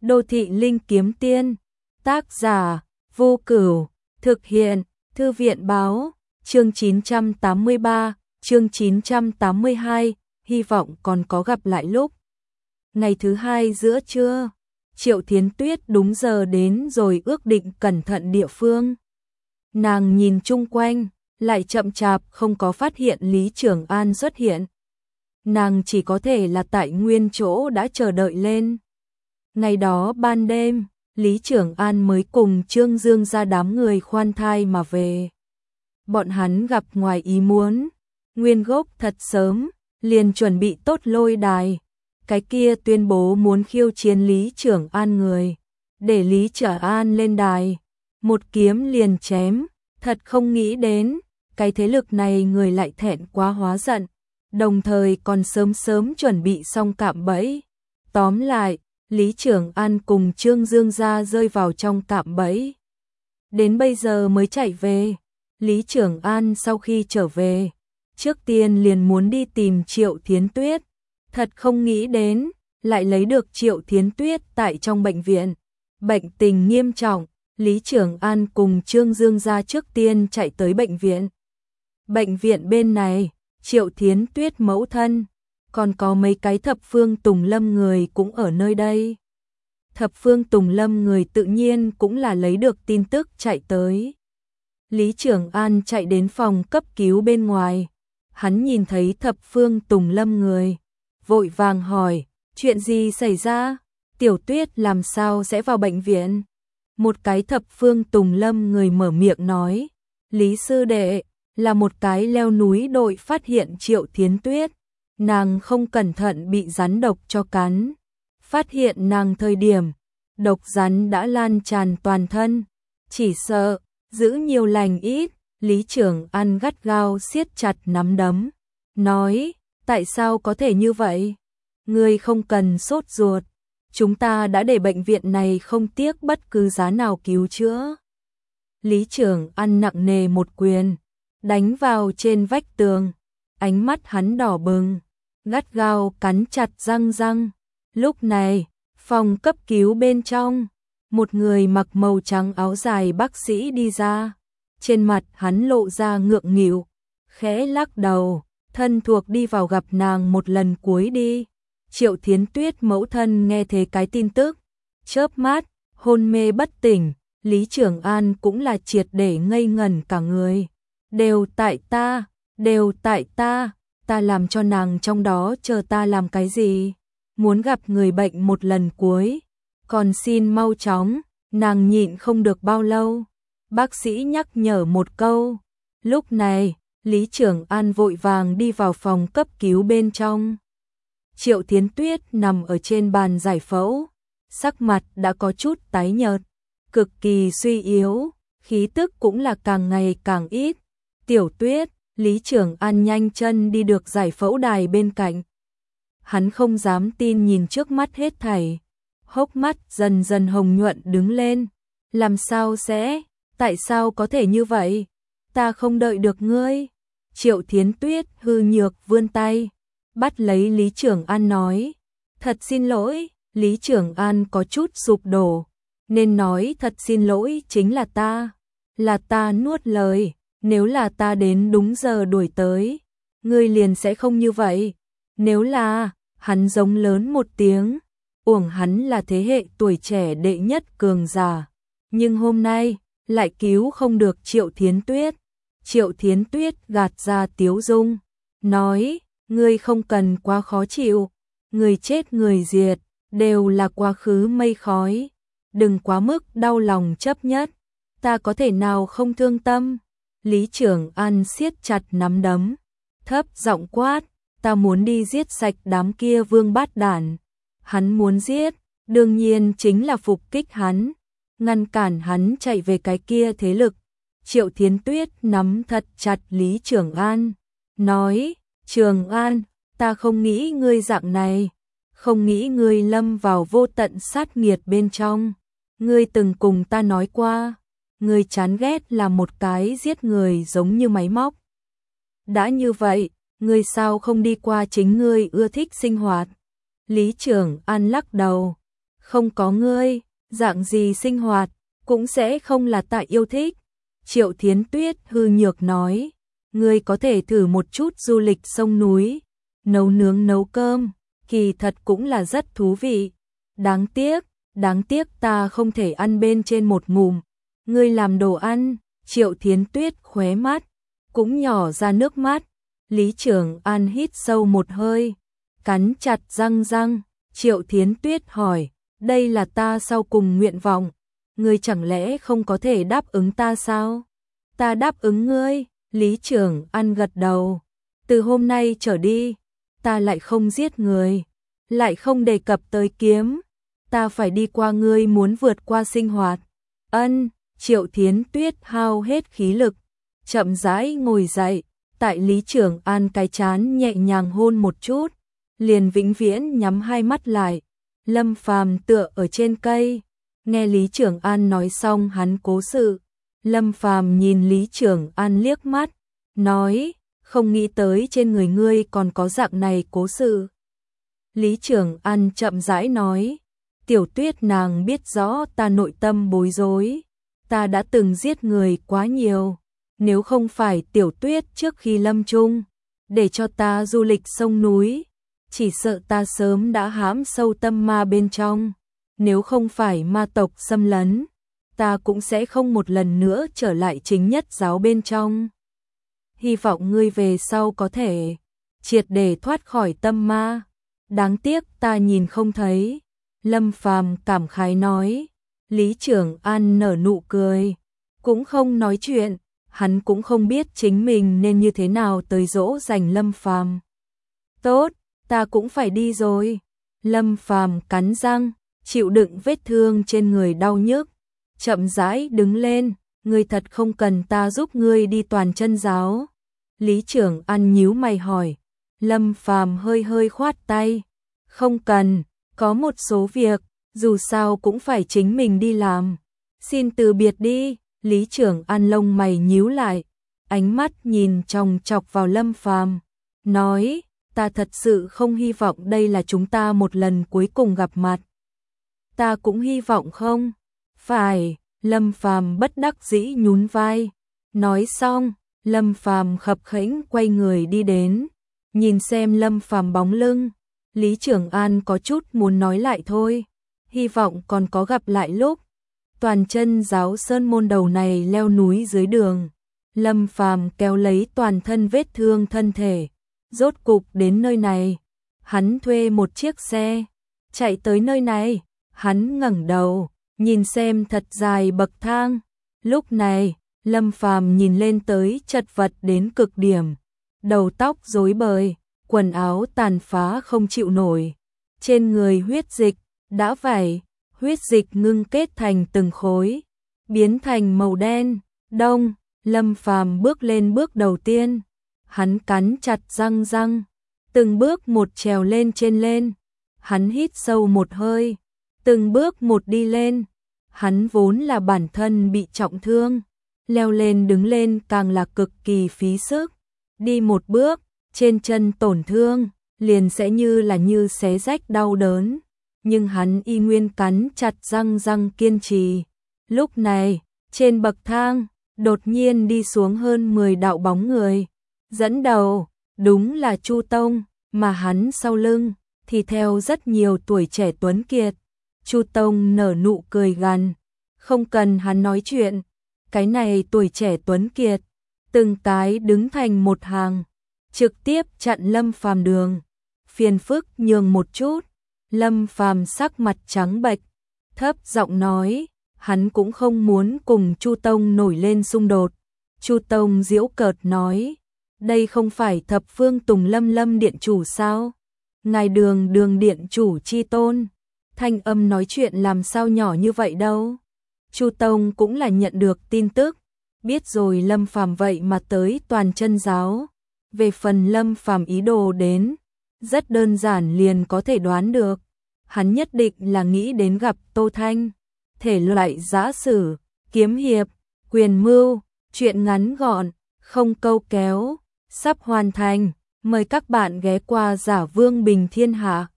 Đô thị linh kiếm tiên, tác giả, Vô Cửu, thực hiện, Thư viện báo, chương 983, chương 982, hy vọng còn có gặp lại lúc. Ngày thứ hai giữa trưa, Triệu Thiến Tuyết đúng giờ đến rồi ước định cẩn thận địa phương. Nàng nhìn chung quanh, lại chậm chạp không có phát hiện Lý Trường An xuất hiện. Nàng chỉ có thể là tại nguyên chỗ đã chờ đợi lên. Ngày đó ban đêm, Lý Trường An mới cùng Trương Dương ra đám người khoan thai mà về. Bọn hắn gặp ngoài ý muốn, nguyên gốc thật sớm, liền chuẩn bị tốt lôi đài. Cái kia tuyên bố muốn khiêu chiến Lý Trường An người, để Lý Trường An lên đài, một kiếm liền chém, thật không nghĩ đến, cái thế lực này người lại thẹn quá hóa giận, đồng thời còn sớm sớm chuẩn bị xong cạm bẫy. Tóm lại, Lý Trường An cùng Trương Dương gia rơi vào trong cạm bẫy. Đến bây giờ mới chạy về. Lý Trường An sau khi trở về, trước tiên liền muốn đi tìm Triệu Thiến Tuyết. Thật không nghĩ đến, lại lấy được Triệu Thiến Tuyết tại trong bệnh viện. Bệnh tình nghiêm trọng, Lý Trường An cùng Trương Dương gia trước tiên chạy tới bệnh viện. Bệnh viện bên này, Triệu Thiến Tuyết mẫu thân, còn có mấy cái thập phương Tùng Lâm người cũng ở nơi đây. Thập phương Tùng Lâm người tự nhiên cũng là lấy được tin tức chạy tới. Lý Trường An chạy đến phòng cấp cứu bên ngoài. Hắn nhìn thấy thập phương Tùng Lâm người, vội vàng hỏi, chuyện gì xảy ra? Tiểu Tuyết làm sao sẽ vào bệnh viện? Một cái thập phương Tùng Lâm người mở miệng nói, Lý sư đệ, là một cái leo núi đội phát hiện Triệu Thiến Tuyết. Nàng không cẩn thận bị rắn độc cho cắn. Phát hiện nàng thời điểm, độc rắn đã lan tràn toàn thân. Chỉ sợ, giữ nhiều lành ít, Lý Trường An gắt gao siết chặt nắm đấm. Nói, tại sao có thể như vậy? Ngươi không cần sốt ruột. Chúng ta đã để bệnh viện này không tiếc bất cứ giá nào cứu chữa. Lý Trường An nặng nề một quyền, đánh vào trên vách tường. Ánh mắt hắn đỏ bừng, gắt gao cắn chặt răng. Lúc này, phòng cấp cứu bên trong, một người mặc màu trắng áo dài bác sĩ đi ra. Trên mặt hắn lộ ra ngượng nghịu, khẽ lắc đầu, thân thuộc đi vào gặp nàng một lần cuối đi. Triệu Thiến Tuyết mẫu thân nghe thấy cái tin tức, chớp mắt, hôn mê bất tỉnh. Lý Trường An cũng là triệt để ngây ngẩn cả người. Đều tại ta, ta làm cho nàng trong đó chờ ta làm cái gì? Muốn gặp người bệnh một lần cuối, còn xin mau chóng, nàng nhịn không được bao lâu. Bác sĩ nhắc nhở một câu. Lúc này, Lý Trường An vội vàng đi vào phòng cấp cứu bên trong. Triệu Thiến Tuyết nằm ở trên bàn giải phẫu, sắc mặt đã có chút tái nhợt, cực kỳ suy yếu, khí tức cũng là càng ngày càng ít. Tiểu Tuyết, Lý Trường An nhanh chân đi được giải phẫu đài bên cạnh. Hắn không dám tin nhìn trước mắt hết thảy, hốc mắt dần dần hồng nhuận đứng lên. Làm sao sẽ, tại sao có thể như vậy? Ta không đợi được ngươi. Triệu Thiến Tuyết hư nhược vươn tay, bắt lấy Lý Trường An nói, thật xin lỗi. Lý Trường An có chút sụp đổ, nên nói thật xin lỗi chính là ta nuốt lời. Nếu là ta đến đúng giờ đuổi tới, ngươi liền sẽ không như vậy. Nếu là, hắn giống lớn một tiếng, uổng hắn là thế hệ tuổi trẻ đệ nhất cường giả. Nhưng hôm nay, lại cứu không được Triệu Thiến Tuyết. Triệu Thiến Tuyết gạt ra tiếu dung, nói, ngươi không cần quá khó chịu. Người chết người diệt, đều là quá khứ mây khói. Đừng quá mức đau lòng chấp nhất, ta có thể nào không thương tâm. Lý Trường An siết chặt nắm đấm, thấp giọng quát, ta muốn đi giết sạch đám kia vương bát đản. Hắn muốn giết, đương nhiên chính là phục kích hắn, ngăn cản hắn chạy về cái kia thế lực. Triệu Thiến Tuyết nắm thật chặt Lý Trường An, nói, Trường An, ta không nghĩ ngươi dạng này, không nghĩ ngươi lâm vào vô tận sát nghiệt bên trong. Ngươi từng cùng ta nói qua, ngươi chán ghét là một cái giết người giống như máy móc. Đã như vậy, ngươi sao không đi qua chính ngươi ưa thích sinh hoạt? Lý Trường An lắc đầu, Không có ngươi, dạng gì sinh hoạt, cũng sẽ không là ta yêu thích. Triệu Thiến Tuyết hư nhược nói, ngươi có thể thử một chút du lịch sông núi, nấu nướng nấu cơm, kỳ thật cũng là rất thú vị. Đáng tiếc ta không thể ăn bên trên một ngụm. Ngươi làm đồ ăn, Triệu Thiến Tuyết khóe mắt cũng nhỏ ra nước mắt. Lý Trường An hít sâu một hơi, cắn chặt răng. Triệu Thiến Tuyết hỏi, đây là ta sau cùng nguyện vọng, ngươi chẳng lẽ không có thể đáp ứng ta sao? Ta đáp ứng ngươi. Lý Trường An gật đầu. Từ hôm nay trở đi, ta lại không giết người, lại không đề cập tới kiếm, ta phải đi qua ngươi muốn vượt qua sinh hoạt. Ân. Triệu Thiến Tuyết hao hết khí lực, chậm rãi ngồi dậy, tại Lý Trường An cái trán nhẹ nhàng hôn một chút, liền vĩnh viễn nhắm hai mắt lại. Lâm Phàm tựa ở trên cây, nghe Lý Trường An nói xong hắn cố sự. Lâm Phàm nhìn Lý Trường An liếc mắt, nói, không nghĩ tới trên người ngươi còn có dạng này cố sự. Lý Trường An chậm rãi nói, Tiểu Tuyết nàng biết rõ ta nội tâm bối rối, ta đã từng giết người quá nhiều, nếu không phải Tiểu Tuyết trước khi lâm chung, để cho ta du lịch sông núi, chỉ sợ ta sớm đã hãm sâu tâm ma bên trong, nếu không phải ma tộc xâm lấn, ta cũng sẽ không một lần nữa trở lại chính nhất giáo bên trong. Hy vọng ngươi về sau có thể triệt để thoát khỏi tâm ma, đáng tiếc ta nhìn không thấy. Lâm Phàm cảm khái nói. Lý Trường An nở nụ cười, cũng không nói chuyện, hắn cũng không biết chính mình nên như thế nào tới dỗ dành Lâm Phàm. Tốt, ta cũng phải đi rồi. Lâm Phàm cắn răng, chịu đựng vết thương trên người đau nhức, chậm rãi đứng lên, ngươi thật không cần ta giúp ngươi đi toàn chân giáo. Lý Trường An nhíu mày hỏi. Lâm Phàm hơi khoát tay, không cần, có một số việc, dù sao cũng phải chính mình đi làm. Xin từ biệt đi. Lý Trường An lông mày nhíu lại, ánh mắt nhìn chòng chọc vào Lâm Phàm, nói, ta thật sự không hy vọng đây là chúng ta một lần cuối cùng gặp mặt. Ta cũng hy vọng không. Phải. Lâm Phàm bất đắc dĩ nhún vai. Nói xong, Lâm Phàm khập khiễng quay người đi đến. Nhìn xem Lâm Phàm bóng lưng, Lý Trường An có chút muốn nói lại thôi, hy vọng còn có gặp lại lúc. Toàn chân giáo sơn môn đầu này leo núi dưới đường, Lâm Phàm kéo lấy toàn thân vết thương thân thể, rốt cục đến nơi này. Hắn thuê một chiếc xe, chạy tới nơi này, hắn ngẩng đầu, nhìn xem thật dài bậc thang. Lúc này, Lâm Phàm nhìn lên tới chật vật đến cực điểm, đầu tóc rối bời, quần áo tàn phá không chịu nổi, trên người huyết dịch đã vẩy, huyết dịch ngưng kết thành từng khối, biến thành màu đen. Đông. Lâm Phàm bước lên bước đầu tiên, hắn cắn chặt răng, từng bước một trèo lên trên lên. Hắn hít sâu một hơi, từng bước một đi lên. Hắn vốn là bản thân bị trọng thương, leo lên đứng lên càng là cực kỳ phí sức. Đi một bước, trên chân tổn thương, liền sẽ như xé rách đau đớn. Nhưng hắn y nguyên cắn chặt răng kiên trì. Lúc này, trên bậc thang, đột nhiên đi xuống hơn 10 đạo bóng người. Dẫn đầu, đúng là Chu Tông, mà hắn sau lưng thì theo rất nhiều tuổi trẻ tuấn kiệt. Chu Tông nở nụ cười gằn, không cần hắn nói chuyện, cái này tuổi trẻ tuấn kiệt, từng cái đứng thành một hàng, trực tiếp chặn Lâm Phàm đường. Phiền phức nhường một chút. Lâm Phàm sắc mặt trắng bệch, thấp giọng nói, hắn cũng không muốn cùng Chu Tông nổi lên xung đột. Chu Tông giễu cợt nói, đây không phải Thập Phương Tùng Lâm điện chủ sao? Ngài Đường điện chủ chi tôn, thanh âm nói chuyện làm sao nhỏ như vậy đâu. Chu Tông cũng là nhận được tin tức, biết rồi Lâm Phàm vậy mà tới toàn chân giáo. Về phần Lâm Phàm ý đồ đến, rất đơn giản liền có thể đoán được. Hắn nhất định là nghĩ đến gặp Tô Thanh. Thể loại giã sử, kiếm hiệp, quyền mưu, chuyện ngắn gọn, không câu kéo, sắp hoàn thành. Mời các bạn ghé qua Giả Vương Bình Thiên Hạ.